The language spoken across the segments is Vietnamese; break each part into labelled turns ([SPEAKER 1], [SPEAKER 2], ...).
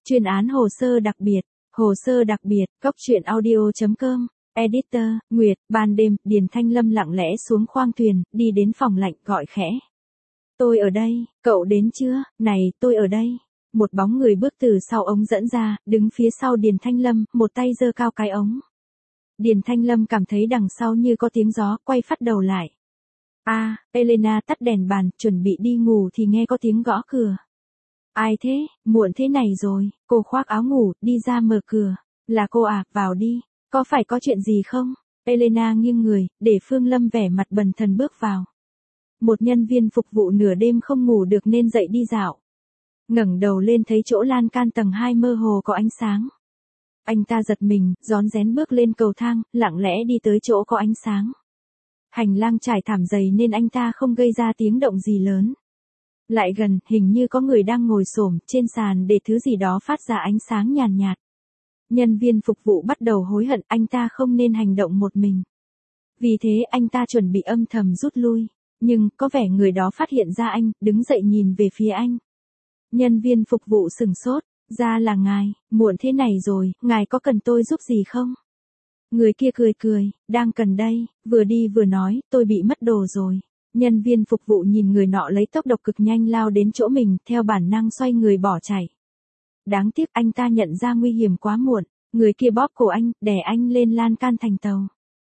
[SPEAKER 1] Chuyên án hồ sơ đặc biệt, Cốc truyện audio.com, editor, Nguyệt, ban đêm, Điền Thanh Lâm lặng lẽ xuống khoang thuyền, đi đến phòng lạnh, gọi khẽ. Tôi ở đây, cậu đến chưa, này, tôi ở đây. Một bóng người bước từ sau ống dẫn ra, đứng phía sau Điền Thanh Lâm, một tay giơ cao cái ống. Điền Thanh Lâm cảm thấy đằng sau như có tiếng gió, quay phát đầu lại. Elena tắt đèn bàn, chuẩn bị đi ngủ thì nghe có tiếng gõ cửa. Ai thế, muộn thế này rồi, cô khoác áo ngủ, đi ra mở cửa. Là cô à, vào đi, có phải có chuyện gì không? Elena nghiêng người, để Phương Lâm vẻ mặt bần thần bước vào. Một nhân viên phục vụ nửa đêm không ngủ được nên dậy đi dạo. Ngẩng đầu lên thấy chỗ lan can tầng 2 mơ hồ có ánh sáng. Anh ta giật mình, rón rén bước lên cầu thang, lặng lẽ đi tới chỗ có ánh sáng. Hành lang trải thảm dày nên anh ta không gây ra tiếng động gì lớn. Lại gần, hình như có người đang ngồi xổm trên sàn để thứ gì đó phát ra ánh sáng nhàn nhạt. Nhân viên phục vụ bắt đầu hối hận, anh ta không nên hành động một mình. Vì thế anh ta chuẩn bị âm thầm rút lui. Nhưng, có vẻ người đó phát hiện ra anh, đứng dậy nhìn về phía anh. Nhân viên phục vụ sửng sốt, ra là ngài, muộn thế này rồi, ngài có cần tôi giúp gì không? Người kia cười, đang cần đây, vừa đi vừa nói, tôi bị mất đồ rồi. Nhân viên phục vụ nhìn người nọ lấy tốc độ cực nhanh lao đến chỗ mình, theo bản năng xoay người bỏ chạy. Đáng tiếc anh ta nhận ra nguy hiểm quá muộn, người kia bóp cổ anh, đè anh lên lan can thành tàu.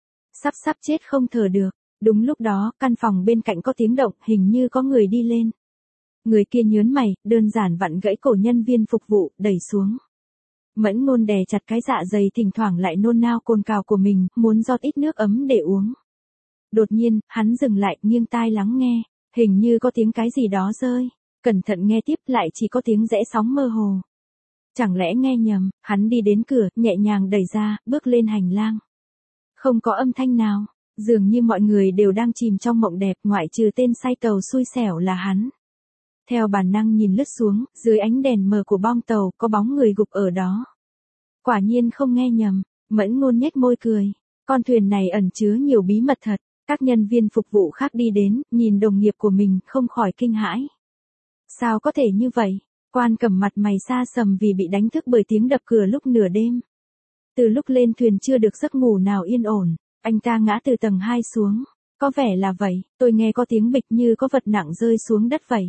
[SPEAKER 1] Sắp chết không thở được. Đúng lúc đó, căn phòng bên cạnh có tiếng động, hình như có người đi lên. Người kia nhớn mày, đơn giản vặn gãy cổ nhân viên phục vụ, đẩy xuống. Mẫn Ngôn đè chặt cái dạ dày thỉnh thoảng lại nôn nao cồn cào của mình, muốn rót ít nước ấm để uống. Đột nhiên, hắn dừng lại, nghiêng tai lắng nghe, hình như có tiếng cái gì đó rơi. Cẩn thận nghe tiếp, lại chỉ có tiếng rẽ sóng mơ hồ. Chẳng lẽ nghe nhầm, hắn đi đến cửa, nhẹ nhàng đẩy ra, bước lên hành lang. Không có âm thanh nào. Dường như mọi người đều đang chìm trong mộng đẹp, ngoại trừ tên say tàu xui xẻo là hắn. Theo bản năng nhìn lướt xuống, dưới ánh đèn mờ của bong tàu, có bóng người gục ở đó. Quả nhiên không nghe nhầm, Mẫn Ngôn nhếch môi cười. Con thuyền này ẩn chứa nhiều bí mật thật. Các nhân viên phục vụ khác đi đến, nhìn đồng nghiệp của mình, không khỏi kinh hãi. Sao có thể như vậy? Quan Cẩm mặt mày xa sầm vì bị đánh thức bởi tiếng đập cửa lúc nửa đêm. Từ lúc lên thuyền chưa được giấc ngủ nào yên ổn. Anh ta ngã từ tầng 2 xuống. Có vẻ là vậy, tôi nghe có tiếng bịch như có vật nặng rơi xuống đất vậy.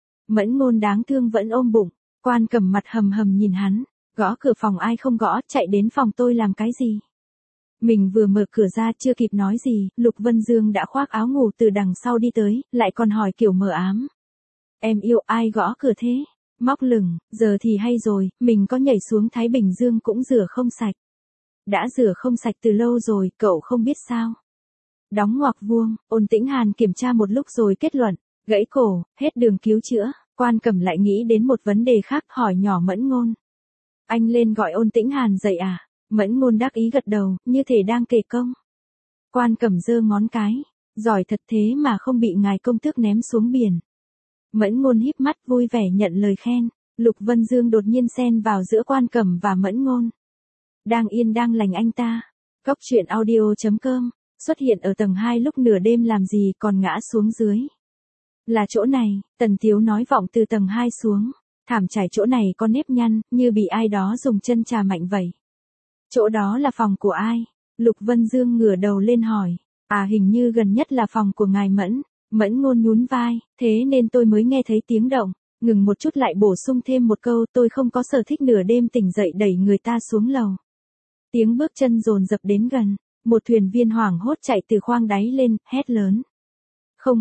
[SPEAKER 1] Mẫn Ngôn đáng thương vẫn ôm bụng. Quan Cẩm mặt hầm hầm nhìn hắn. Gõ cửa phòng ai không gõ, chạy đến phòng tôi làm cái gì? Mình vừa mở cửa ra chưa kịp nói gì, Lục Vân Dương đã khoác áo ngủ từ đằng sau đi tới, lại còn hỏi kiểu mờ ám. Em yêu ai gõ cửa thế? Móc lửng, giờ thì hay rồi, mình có nhảy xuống Thái Bình Dương cũng rửa không sạch. Đã rửa không sạch từ lâu rồi, cậu không biết sao. Đóng ngoặc vuông, Ôn Tĩnh Hàn kiểm tra một lúc rồi kết luận, gãy cổ, hết đường cứu chữa. Quan Cẩm lại nghĩ đến một vấn đề khác, hỏi nhỏ Mẫn Ngôn. Anh lên gọi Ôn Tĩnh Hàn dậy à? Mẫn Ngôn đắc ý gật đầu, như thể đang kể công. Quan Cẩm giơ ngón cái, giỏi thật thế mà không bị ngài công tước ném xuống biển. Mẫn Ngôn híp mắt vui vẻ nhận lời khen. Lục Vân Dương đột nhiên xen vào giữa Quan Cẩm và Mẫn Ngôn. Đang yên đang lành anh ta. Cốc truyện audio.com, xuất hiện ở tầng 2 lúc nửa đêm làm gì còn ngã xuống dưới. Là chỗ này, Tần Tiếu nói vọng từ tầng 2 xuống. Thảm trải chỗ này có nếp nhăn, như bị ai đó dùng chân chà mạnh vậy. Chỗ đó là phòng của ai? Lục Vân Dương ngửa đầu lên hỏi. Hình như gần nhất là phòng của ngài Mẫn. Mẫn Ngôn nhún vai, thế nên tôi mới nghe thấy tiếng động. Ngừng một chút lại bổ sung thêm một câu, tôi không có sở thích nửa đêm tỉnh dậy đẩy người ta xuống lầu. Tiếng bước chân dồn dập đến gần, một thuyền viên hoảng hốt chạy từ khoang đáy lên, hét lớn. Không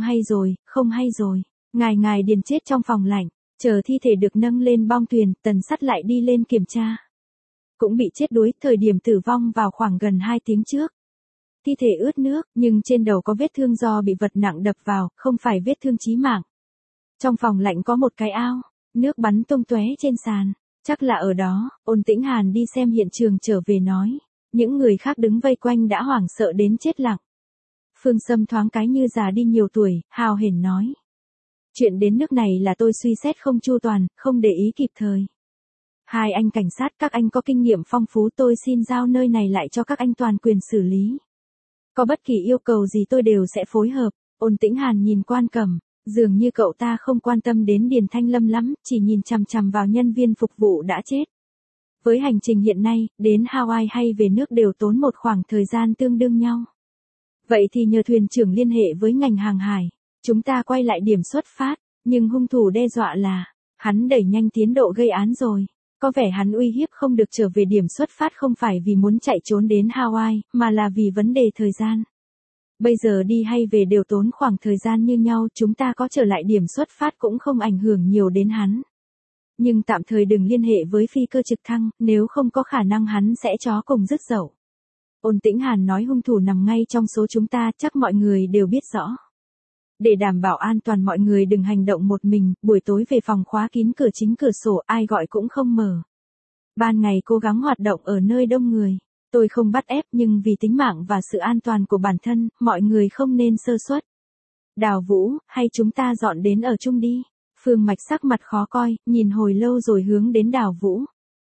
[SPEAKER 1] hay rồi, ngài Điền chết trong phòng lạnh, chờ thi thể được nâng lên bong thuyền, Tần Sắt lại đi lên kiểm tra. Cũng bị chết đuối, thời điểm tử vong vào khoảng gần 2 tiếng trước. Thi thể ướt nước, nhưng trên đầu có vết thương do bị vật nặng đập vào, không phải vết thương chí mạng. Trong phòng lạnh có một cái ao, nước bắn tung tóe trên sàn. Chắc là ở đó. Ôn Tĩnh Hàn đi xem hiện trường trở về nói. Những người khác đứng vây quanh đã hoảng sợ đến chết lặng. Phương Sâm thoáng cái như già đi nhiều tuổi, hào hển nói. Chuyện đến nước này là tôi suy xét không chu toàn, không để ý kịp thời. Hai anh cảnh sát các anh có kinh nghiệm phong phú, tôi xin giao nơi này lại cho các anh toàn quyền xử lý. Có bất kỳ yêu cầu gì tôi đều sẽ phối hợp. Ôn Tĩnh Hàn nhìn Quan Cẩm, Dường như cậu ta không quan tâm đến Điền Thanh Lâm lắm, chỉ nhìn chằm chằm vào nhân viên phục vụ đã chết. Với hành trình hiện nay, đến Hawaii hay về nước đều tốn một khoảng thời gian tương đương nhau. Vậy thì nhờ thuyền trưởng liên hệ với ngành hàng hải, chúng ta quay lại điểm xuất phát, nhưng hung thủ đe dọa là, hắn đẩy nhanh tiến độ gây án rồi. Có vẻ hắn uy hiếp không được trở về điểm xuất phát không phải vì muốn chạy trốn đến Hawaii, mà là vì vấn đề thời gian. Bây giờ đi hay về đều tốn khoảng thời gian như nhau, chúng ta có trở lại điểm xuất phát cũng không ảnh hưởng nhiều đến hắn. Nhưng tạm thời đừng liên hệ với phi cơ trực thăng, nếu không có khả năng hắn sẽ chó cùng dứt dậu. Ôn Tĩnh Hàn nói hung thủ nằm ngay trong số chúng ta, chắc mọi người đều biết rõ. Để đảm bảo an toàn mọi người đừng hành động một mình, buổi tối về phòng khóa kín cửa chính cửa sổ, ai gọi cũng không mở. Ban ngày cố gắng hoạt động ở nơi đông người. Tôi không bắt ép nhưng vì tính mạng và sự an toàn của bản thân, mọi người không nên sơ suất. Đào Vũ, hay chúng ta dọn đến ở chung đi. Phương Mạch sắc mặt khó coi, nhìn hồi lâu rồi hướng đến Đào Vũ.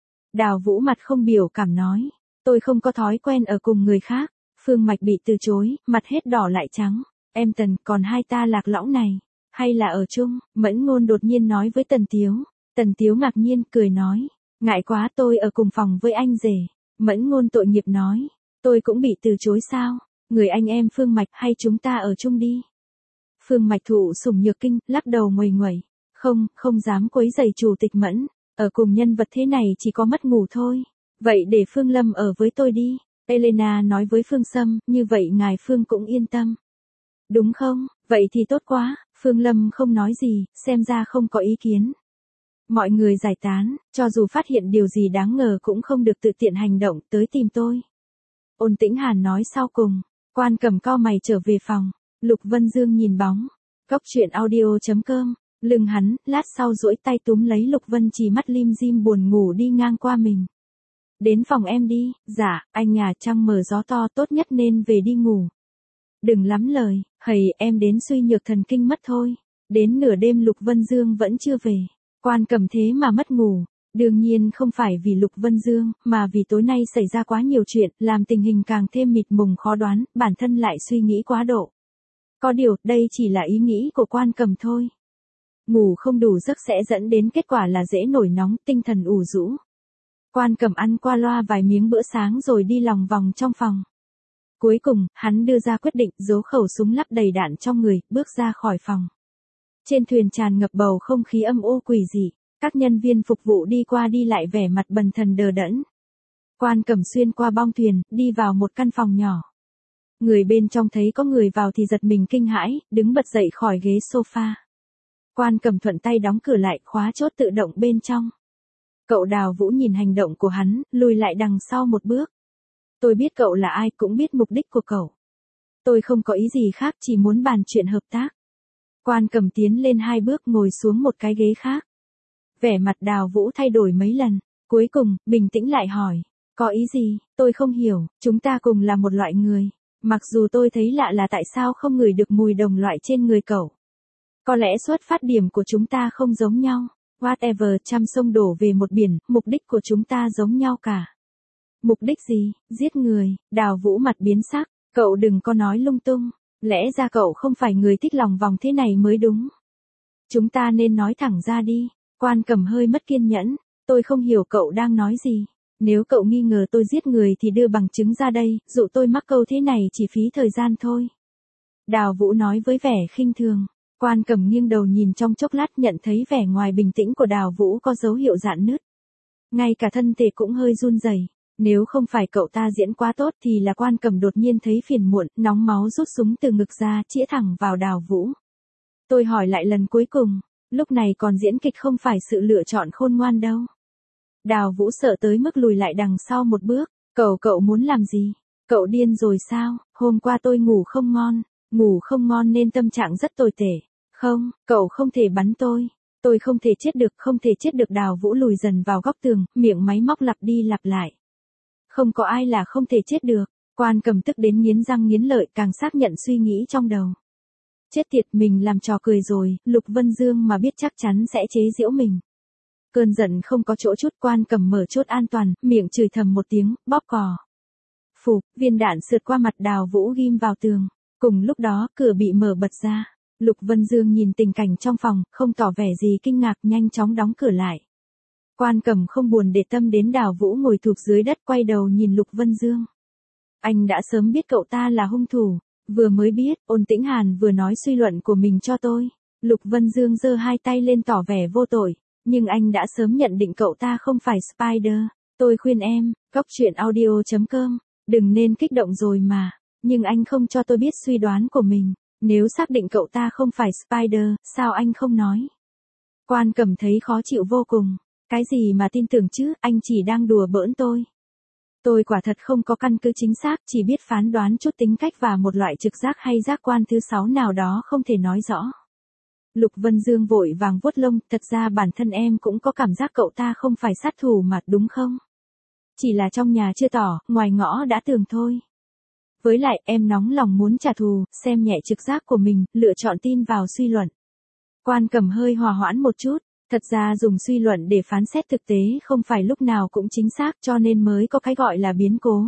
[SPEAKER 1] Đào Vũ mặt không biểu cảm nói. Tôi không có thói quen ở cùng người khác. Phương Mạch bị từ chối, mặt hết đỏ lại trắng. Em Tần, còn hai ta lạc lõng này. Hay là ở chung? Mẫn Ngôn đột nhiên nói với Tần Tiếu. Tần Tiếu ngạc nhiên, cười nói. Ngại quá, tôi ở cùng phòng với anh rể. Mẫn Ngôn tội nghiệp nói. Tôi cũng bị từ chối sao? Người anh em Phương Mạch, hay chúng ta ở chung đi? Phương Mạch thụ sủng nhược kinh, lắc đầu nguầy nguẩy. Không dám quấy rầy chủ tịch Mẫn. Ở cùng nhân vật thế này chỉ có mất ngủ thôi. Vậy để Phương Lâm ở với tôi đi. Elena nói với Phương Sâm, như vậy ngài Phương cũng yên tâm. Đúng không? Vậy thì tốt quá. Phương Lâm không nói gì, xem ra không có ý kiến. Mọi người giải tán, cho dù phát hiện điều gì đáng ngờ cũng không được tự tiện hành động, tới tìm tôi. Ôn Tĩnh Hàn nói sau cùng. Quan Cẩm cau mày trở về phòng. Lục Vân Dương nhìn bóng. Cốc truyện audio.com. Lưng hắn, lát sau duỗi tay túm lấy Lục Vân Trì, mắt lim dim buồn ngủ đi ngang qua mình. Đến phòng em đi. Dạ, anh nhà trăng mờ gió to, tốt nhất nên về đi ngủ. Đừng lắm lời, hầy em đến suy nhược thần kinh mất thôi. Đến nửa đêm Lục Vân Dương vẫn chưa về. Quan Cẩm thế mà mất ngủ. Đương nhiên không phải vì Lục Vân Dương, mà vì tối nay xảy ra quá nhiều chuyện, làm tình hình càng thêm mịt mùng khó đoán, bản thân lại suy nghĩ quá độ. Có điều, đây chỉ là ý nghĩ của Quan Cẩm thôi. Ngủ không đủ giấc sẽ dẫn đến kết quả là dễ nổi nóng, tinh thần ù rũ. Quan Cẩm ăn qua loa vài miếng bữa sáng rồi đi lòng vòng trong phòng. Cuối cùng, hắn đưa ra quyết định, giấu khẩu súng lắp đầy đạn trong người, bước ra khỏi phòng. Trên thuyền tràn ngập bầu không khí âm u quỷ dị, các nhân viên phục vụ đi qua đi lại vẻ mặt bần thần đờ đẫn. Quan Cẩm xuyên qua bong thuyền, đi vào một căn phòng nhỏ. Người bên trong thấy có người vào thì giật mình kinh hãi, đứng bật dậy khỏi ghế sofa. Quan Cẩm thuận tay đóng cửa lại, khóa chốt tự động bên trong. Cậu Đào Vũ nhìn hành động của hắn, lùi lại đằng sau một bước. Tôi biết cậu là ai, cũng biết mục đích của cậu. Tôi không có ý gì khác, chỉ muốn bàn chuyện hợp tác. Quan Cẩm tiến lên 2 bước, ngồi xuống một cái ghế khác. Vẻ mặt Đào Vũ thay đổi mấy lần, cuối cùng, bình tĩnh lại hỏi. Có ý gì? Tôi không hiểu, chúng ta cùng là một loại người. Mặc dù tôi thấy lạ là tại sao không ngửi được mùi đồng loại trên người cậu. Có lẽ xuất phát điểm của chúng ta không giống nhau. Whatever, trăm sông đổ về một biển, mục đích của chúng ta giống nhau cả. Mục đích gì? Giết người. Đào Vũ mặt biến sắc. Cậu đừng có nói lung tung. Lẽ ra cậu không phải người thích lòng vòng thế này mới đúng. Chúng ta nên nói thẳng ra đi. Quan Cẩm hơi mất kiên nhẫn. Tôi không hiểu cậu đang nói gì. Nếu cậu nghi ngờ tôi giết người thì đưa bằng chứng ra đây, dụ tôi mắc câu thế này chỉ phí thời gian thôi. Đào Vũ nói với vẻ khinh thường. Quan Cẩm nghiêng đầu nhìn trong chốc lát, nhận thấy vẻ ngoài bình tĩnh của Đào Vũ có dấu hiệu rạn nứt. Ngay cả thân thể cũng hơi run rẩy. Nếu không phải cậu ta diễn quá tốt thì là Quan Cẩm đột nhiên thấy phiền muộn, nóng máu rút súng từ ngực ra, chĩa thẳng vào Đào Vũ. Tôi hỏi lại lần cuối cùng, lúc này còn diễn kịch không phải sự lựa chọn khôn ngoan đâu. Đào Vũ sợ tới mức lùi lại đằng sau một bước. Cậu muốn làm gì? Cậu điên rồi sao? Hôm qua tôi ngủ không ngon nên tâm trạng rất tồi tệ. Không, cậu không thể bắn tôi. Tôi không thể chết được. Đào Vũ lùi dần vào góc tường, miệng máy móc lặp đi lặp lại. Không có ai là không thể chết được. Quan Cẩm tức đến nghiến răng nghiến lợi, càng xác nhận suy nghĩ trong đầu. Chết tiệt, mình làm trò cười rồi, Lục Vân Dương mà biết chắc chắn sẽ chế giễu mình. Cơn giận không có chỗ chút, Quan Cẩm mở chốt an toàn, miệng chửi thầm một tiếng, bóp cò. Phụp, viên đạn sượt qua mặt Đào Vũ ghim vào tường. Cùng lúc đó, cửa bị mở bật ra. Lục Vân Dương nhìn tình cảnh trong phòng, không tỏ vẻ gì kinh ngạc, nhanh chóng đóng cửa lại. Quan Cẩm không buồn để tâm đến Đào Vũ ngồi thụp dưới đất, quay đầu nhìn Lục Vân Dương. Anh đã sớm biết cậu ta là hung thủ, vừa mới biết, Ôn Tĩnh Hàn vừa nói suy luận của mình cho tôi. Lục Vân Dương giơ hai tay lên tỏ vẻ vô tội, nhưng anh đã sớm nhận định cậu ta không phải Spider. Tôi khuyên em, cóc.audio.com, đừng nên kích động rồi mà, nhưng anh không cho tôi biết suy đoán của mình. Nếu xác định cậu ta không phải Spider, sao anh không nói? Quan Cẩm thấy khó chịu vô cùng. Cái gì mà tin tưởng chứ, anh chỉ đang đùa bỡn tôi. Tôi quả thật không có căn cứ chính xác, chỉ biết phán đoán chút tính cách và một loại trực giác hay giác quan thứ 6 nào đó không thể nói rõ. Lục Vân Dương vội vàng vuốt lông, thật ra bản thân em cũng có cảm giác cậu ta không phải sát thủ mà, đúng không? Chỉ là trong nhà chưa tỏ, ngoài ngõ đã tường thôi. Với lại, em nóng lòng muốn trả thù, xem nhẹ trực giác của mình, lựa chọn tin vào suy luận. Quan Cẩm hơi hòa hoãn một chút, thật ra dùng suy luận để phán xét thực tế không phải lúc nào cũng chính xác, cho nên mới có cái gọi là biến cố.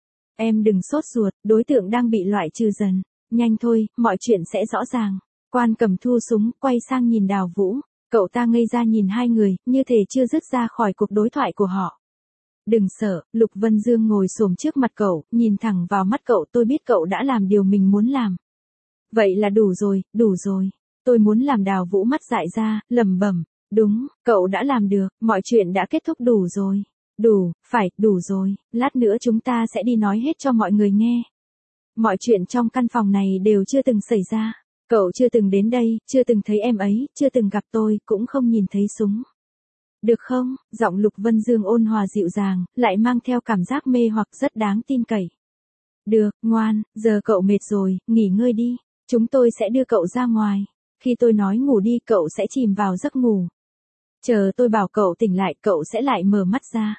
[SPEAKER 1] Em đừng sốt ruột, đối tượng đang bị loại trừ dần. Nhanh thôi, mọi chuyện sẽ rõ ràng. Quan Cẩm thu súng, quay sang nhìn Đào Vũ. Cậu ta ngây ra nhìn hai người, như thể chưa dứt ra khỏi cuộc đối thoại của họ. Đừng sợ, Lục Vân Dương ngồi xổm trước mặt cậu, nhìn thẳng vào mắt cậu, tôi biết cậu đã làm điều mình muốn làm. Vậy là đủ rồi, đủ rồi. Tôi muốn làm. Đào Vũ mắt dại ra, lẩm bẩm. Đúng, cậu đã làm được, mọi chuyện đã kết thúc, đủ rồi. Đủ, phải, đủ rồi, lát nữa chúng ta sẽ đi nói hết cho mọi người nghe. Mọi chuyện trong căn phòng này đều chưa từng xảy ra. Cậu chưa từng đến đây, chưa từng thấy em ấy, chưa từng gặp tôi, cũng không nhìn thấy súng. Được không? Giọng Lục Vân Dương ôn hòa dịu dàng, lại mang theo cảm giác mê hoặc, rất đáng tin cậy. Được, ngoan, giờ cậu mệt rồi, nghỉ ngơi đi. Chúng tôi sẽ đưa cậu ra ngoài. Khi tôi nói ngủ đi, cậu sẽ chìm vào giấc ngủ. Chờ tôi bảo cậu tỉnh lại, cậu sẽ lại mở mắt ra.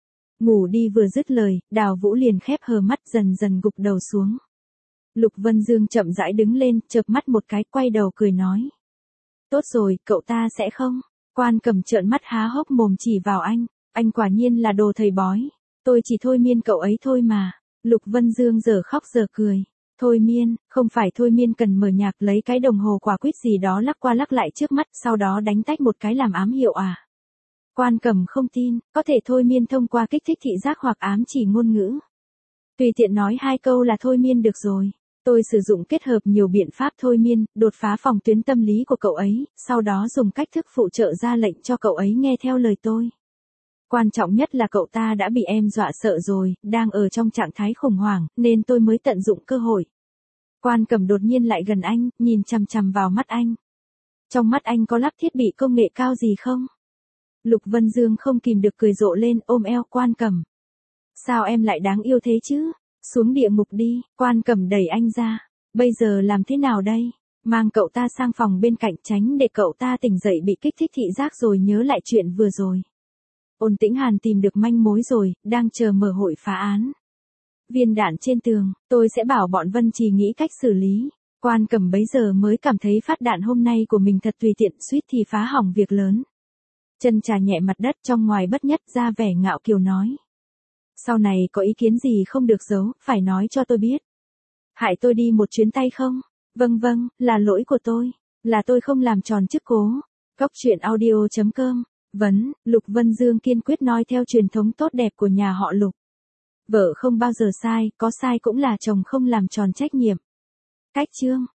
[SPEAKER 1] Ngủ đi. Vừa dứt lời, Đào Vũ liền khép hờ mắt, dần dần gục đầu xuống. Lục Vân Dương chậm rãi đứng lên, chợp mắt một cái, quay đầu cười nói. Tốt rồi, cậu ta sẽ không. Quan Cẩm trợn mắt há hốc mồm chỉ vào anh quả nhiên là đồ thầy bói. Tôi chỉ thôi miên cậu ấy thôi mà. Lục Vân Dương giờ khóc giờ cười. Thôi miên, không phải thôi miên cần mở nhạc, lấy cái đồng hồ quả quýt gì đó lắc qua lắc lại trước mắt, sau đó đánh tách một cái làm ám hiệu à? Quan Cẩm không tin, có thể thôi miên thông qua kích thích thị giác hoặc ám chỉ ngôn ngữ. Tùy tiện nói hai câu là thôi miên được rồi. Tôi sử dụng kết hợp nhiều biện pháp thôi miên, đột phá phòng tuyến tâm lý của cậu ấy, sau đó dùng cách thức phụ trợ ra lệnh cho cậu ấy nghe theo lời tôi. Quan trọng nhất là cậu ta đã bị em dọa sợ rồi, đang ở trong trạng thái khủng hoảng, nên tôi mới tận dụng cơ hội. Quan Cẩm đột nhiên lại gần anh, nhìn chằm chằm vào mắt anh. Trong mắt anh có lắp thiết bị công nghệ cao gì không? Lục Vân Dương không kìm được cười rộ lên, ôm eo Quan Cẩm. Sao em lại đáng yêu thế chứ? Xuống địa ngục đi. Quan Cẩm đẩy anh ra. Bây giờ làm thế nào đây? Mang cậu ta sang phòng bên cạnh, tránh để cậu ta tỉnh dậy bị kích thích thị giác rồi nhớ lại chuyện vừa rồi. Ôn Tĩnh Hàn tìm được manh mối rồi, đang chờ mở hội phá án. Viên đạn trên tường, tôi sẽ bảo bọn Vân Trì nghĩ cách xử lý. Quan Cẩm bấy giờ mới cảm thấy phát đạn hôm nay của mình thật tùy tiện, suýt thì phá hỏng việc lớn. Chân trà nhẹ mặt đất, trong ngoài bất nhất, ra vẻ ngạo kiều nói. Sau này có ý kiến gì không được giấu, phải nói cho tôi biết. Hại tôi đi một chuyến tay không? Vâng, là lỗi của tôi. Là tôi không làm tròn chức cố. Cóc.audio.com. Vấn, Lục Vân Dương kiên quyết noi theo truyền thống tốt đẹp của nhà họ Lục. Vợ không bao giờ sai, có sai cũng là chồng không làm tròn trách nhiệm. Cách chương.